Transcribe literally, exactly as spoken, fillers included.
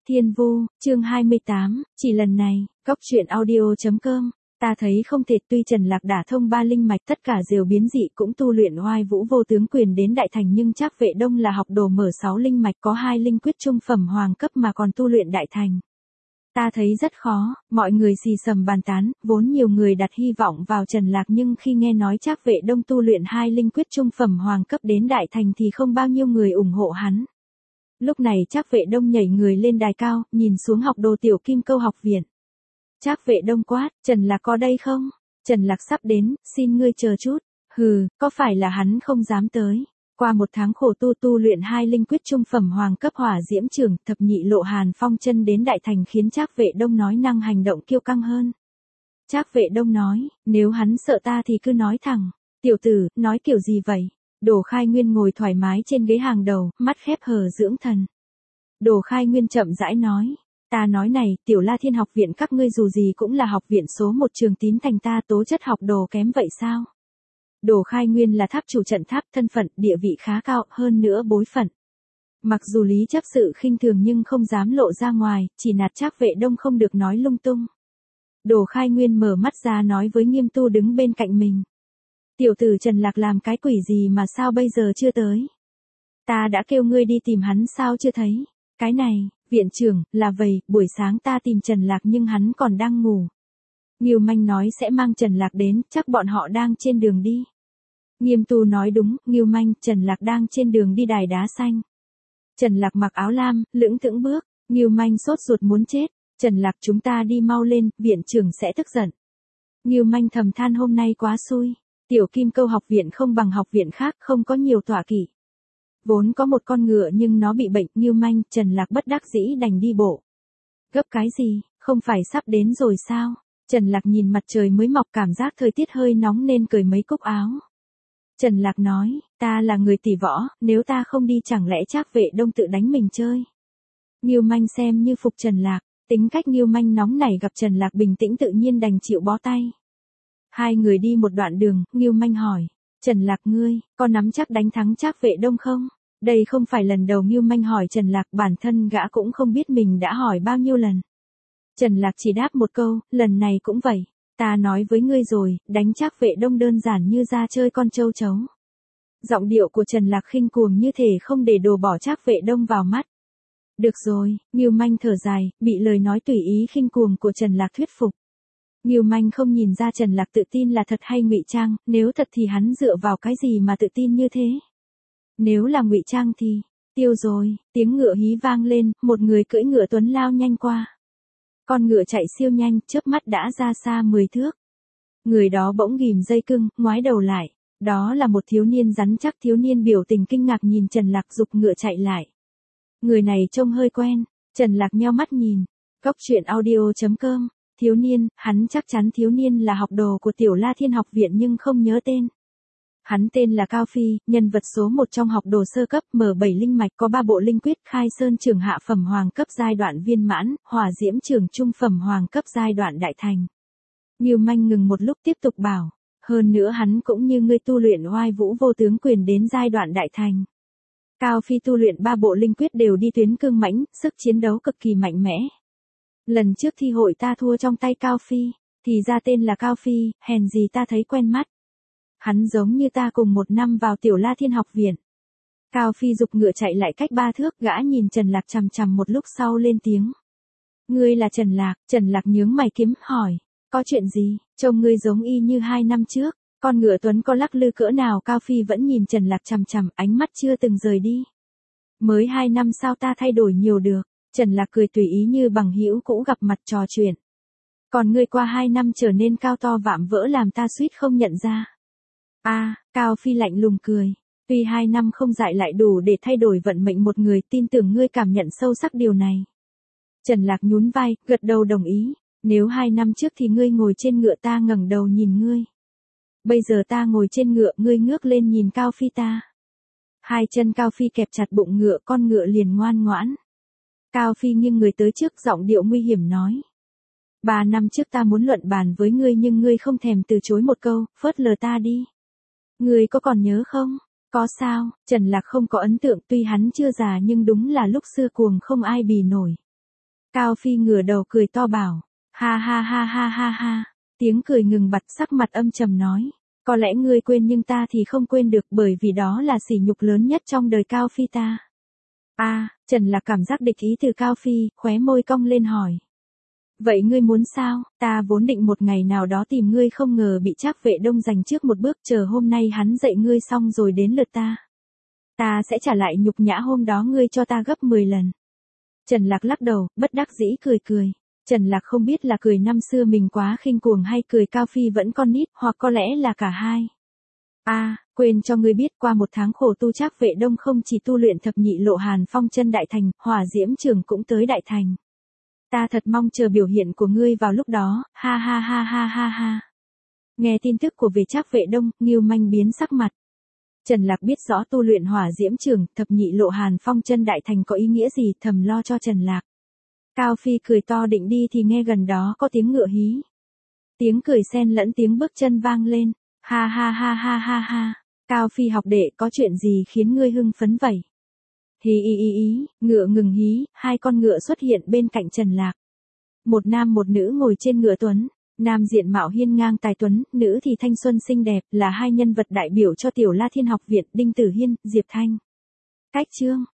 Thiên Vu, chương hai mươi tám, chỉ lần này, Cóc Truyện Audio chấm com, ta thấy không thể tuy Trần Lạc đả thông ba linh mạch tất cả diều biến dị cũng tu luyện oai vũ vô tướng quyền đến đại thành nhưng Trác Vệ Đông là học đồ mở sáu linh mạch có hai linh quyết trung phẩm hoàng cấp mà còn tu luyện đại thành. Ta thấy rất khó, mọi người xì xầm bàn tán, vốn nhiều người đặt hy vọng vào Trần Lạc nhưng khi nghe nói Trác Vệ Đông tu luyện hai linh quyết trung phẩm hoàng cấp đến đại thành thì không bao nhiêu người ủng hộ hắn. Lúc này Trác Vệ Đông nhảy người lên đài cao, nhìn xuống học đồ Tiểu Kim Câu học viện. Trác Vệ Đông quát, Trần Lạc có đây không? Trần Lạc sắp đến, xin ngươi chờ chút. Hừ, có phải là hắn không dám tới? Qua một tháng khổ tu tu luyện hai linh quyết trung phẩm hoàng cấp hỏa diễm trường thập nhị lộ hàn phong chân đến đại thành khiến Trác Vệ Đông nói năng hành động kiêu căng hơn. Trác Vệ Đông nói, nếu hắn sợ ta thì cứ nói thẳng. Tiểu tử, nói kiểu gì vậy? Đồ Khai Nguyên ngồi thoải mái trên ghế hàng đầu, mắt khép hờ dưỡng thần. Đồ Khai Nguyên chậm rãi nói, ta nói này, Tiểu La Thiên học viện các ngươi dù gì cũng là học viện số một trường tín thành ta tố chất học đồ kém vậy sao? Đồ Khai Nguyên là tháp chủ trận tháp, thân phận, địa vị khá cao, hơn nữa bối phận. Mặc dù lý chấp sự khinh thường nhưng không dám lộ ra ngoài, chỉ nạt Trác Vệ Đông không được nói lung tung. Đồ Khai Nguyên mở mắt ra nói với Nghiêm Tu đứng bên cạnh mình. Tiểu tử Trần Lạc làm cái quỷ gì mà sao bây giờ chưa tới? Ta đã kêu ngươi đi tìm hắn sao chưa thấy? Cái này, viện trưởng, là vậy, buổi sáng ta tìm Trần Lạc nhưng hắn còn đang ngủ. Ngưu Manh nói sẽ mang Trần Lạc đến, chắc bọn họ đang trên đường đi. Nghiêm Tu nói đúng, Ngưu Manh, Trần Lạc đang trên đường đi đài đá xanh. Trần Lạc mặc áo lam, lững thững bước, Ngưu Manh sốt ruột muốn chết. Trần Lạc chúng ta đi mau lên, viện trưởng sẽ tức giận. Ngưu Manh thầm than hôm nay quá xui. Tiểu Kim Câu học viện không bằng học viện khác, không có nhiều tọa kỵ. Vốn có một con ngựa nhưng nó bị bệnh, Ngưu Manh, Trần Lạc bất đắc dĩ đành đi bộ. Gấp cái gì, không phải sắp đến rồi sao? Trần Lạc nhìn mặt trời mới mọc cảm giác thời tiết hơi nóng nên cởi mấy cúc áo. Trần Lạc nói, ta là người tỷ võ, nếu ta không đi chẳng lẽ Trác Vệ Đông tự đánh mình chơi. Ngưu Manh xem như phục Trần Lạc, tính cách Ngưu Manh nóng nảy gặp Trần Lạc bình tĩnh tự nhiên đành chịu bó tay. Hai người đi một đoạn đường, Ngưu Manh hỏi, Trần Lạc ngươi, có nắm chắc đánh thắng Trác Vệ Đông không? Đây không phải lần đầu Ngưu Manh hỏi Trần Lạc, bản thân gã cũng không biết mình đã hỏi bao nhiêu lần. Trần Lạc chỉ đáp một câu, lần này cũng vậy, ta nói với ngươi rồi, đánh Trác Vệ Đông đơn giản như ra chơi con trâu chấu. Giọng điệu của Trần Lạc khinh cuồng như thể không để đồ bỏ Trác Vệ Đông vào mắt. Được rồi, Ngưu Manh thở dài, bị lời nói tùy ý khinh cuồng của Trần Lạc thuyết phục. Ngưu Manh không nhìn ra Trần Lạc tự tin là thật hay ngụy trang, nếu thật thì hắn dựa vào cái gì mà tự tin như thế? Nếu là ngụy trang thì, tiêu rồi, tiếng ngựa hí vang lên, một người cưỡi ngựa tuấn lao nhanh qua. Con ngựa chạy siêu nhanh, chớp mắt đã ra xa mười thước. Người đó bỗng ghim dây cưng, ngoái đầu lại, đó là một thiếu niên rắn chắc, thiếu niên biểu tình kinh ngạc nhìn Trần Lạc giục ngựa chạy lại. Người này trông hơi quen, Trần Lạc nheo mắt nhìn, Cóc Truyện Audio chấm com. Thiếu niên, hắn chắc chắn thiếu niên là học đồ của Tiểu La Thiên học viện nhưng không nhớ tên. Hắn tên là Cao Phi, nhân vật số một trong học đồ sơ cấp, mở bảy linh mạch có ba bộ linh quyết, Khai Sơn trường hạ phẩm hoàng cấp giai đoạn viên mãn, Hỏa Diễm trường trung phẩm hoàng cấp giai đoạn đại thành. Ngưu Manh ngừng một lúc tiếp tục bảo, hơn nữa hắn cũng như ngươi tu luyện oai vũ vô tướng quyền đến giai đoạn đại thành. Cao Phi tu luyện ba bộ linh quyết đều đi tuyến cương mãnh, sức chiến đấu cực kỳ mạnh mẽ. Lần trước thi hội ta thua trong tay Cao Phi, thì ra tên là Cao Phi, hèn gì ta thấy quen mắt. Hắn giống như ta cùng một năm vào Tiểu La Thiên học viện. Cao Phi giục ngựa chạy lại cách ba thước, gã nhìn Trần Lạc chằm chằm một lúc sau lên tiếng. Ngươi là Trần Lạc, Trần Lạc nhướng mày kiếm, hỏi, có chuyện gì, trông ngươi giống y như hai năm trước, con ngựa tuấn có lắc lư cỡ nào? Cao Phi vẫn nhìn Trần Lạc chằm chằm, ánh mắt chưa từng rời đi. Mới hai năm sao ta thay đổi nhiều được? Trần Lạc cười tùy ý như bằng hữu cũ gặp mặt trò chuyện. Còn ngươi qua hai năm trở nên cao to vạm vỡ làm ta suýt không nhận ra. A, à, Cao Phi lạnh lùng cười. Tuy hai năm không dại lại đủ để thay đổi vận mệnh một người, tin tưởng ngươi cảm nhận sâu sắc điều này. Trần Lạc nhún vai, gật đầu đồng ý. Nếu hai năm trước thì ngươi ngồi trên ngựa ta ngẩng đầu nhìn ngươi. Bây giờ ta ngồi trên ngựa, ngươi ngước lên nhìn Cao Phi ta. Hai chân Cao Phi kẹp chặt bụng ngựa, con ngựa liền ngoan ngoãn. Cao Phi nghiêng người tới trước, giọng điệu nguy hiểm nói. Ba năm trước ta muốn luận bàn với ngươi nhưng ngươi không thèm từ chối một câu, phớt lờ ta đi. Ngươi có còn nhớ không? Có sao? Trần Lạc không có ấn tượng, tuy hắn chưa già nhưng đúng là lúc xưa cuồng không ai bì nổi. Cao Phi ngửa đầu cười to bảo, ha ha ha ha ha ha, tiếng cười ngừng bặt, sắc mặt âm trầm nói, có lẽ ngươi quên nhưng ta thì không quên được, bởi vì đó là sỉ nhục lớn nhất trong đời Cao Phi ta. A, à, Trần Lạc cảm giác địch ý từ Cao Phi, khóe môi cong lên hỏi. Vậy ngươi muốn sao? Ta vốn định một ngày nào đó tìm ngươi, không ngờ bị Trác Vệ Đông giành trước một bước, chờ hôm nay hắn dạy ngươi xong rồi đến lượt ta. Ta sẽ trả lại nhục nhã hôm đó ngươi cho ta gấp mười lần. Trần Lạc lắc đầu, bất đắc dĩ cười cười. Trần Lạc không biết là cười năm xưa mình quá khinh cuồng hay cười Cao Phi vẫn con nít, hoặc có lẽ là cả hai. A, à, quên cho ngươi biết, qua một tháng khổ tu Trác Vệ Đông không chỉ tu luyện thập nhị lộ Hàn Phong chân đại thành, Hỏa Diễm Trường cũng tới đại thành. Ta thật mong chờ biểu hiện của ngươi vào lúc đó, ha ha ha ha ha ha. Nghe tin tức của về Trác Vệ Đông, Ngưu Manh biến sắc mặt. Trần Lạc biết rõ tu luyện Hỏa Diễm Trường, thập nhị lộ Hàn Phong chân đại thành có ý nghĩa gì, thầm lo cho Trần Lạc. Cao Phi cười to định đi thì nghe gần đó có tiếng ngựa hí. Tiếng cười xen lẫn tiếng bước chân vang lên, ha ha ha ha ha ha. Cao Phi học đệ, có chuyện gì khiến ngươi hưng phấn vậy? Hí ý ý ý, ngựa ngừng hí, hai con ngựa xuất hiện bên cạnh Trần Lạc. Một nam một nữ ngồi trên ngựa tuấn, nam diện mạo hiên ngang tài tuấn, nữ thì thanh xuân xinh đẹp, là hai nhân vật đại biểu cho Tiểu La Thiên học viện, Đinh Tử Hiên, Diệp Thanh. Cách chương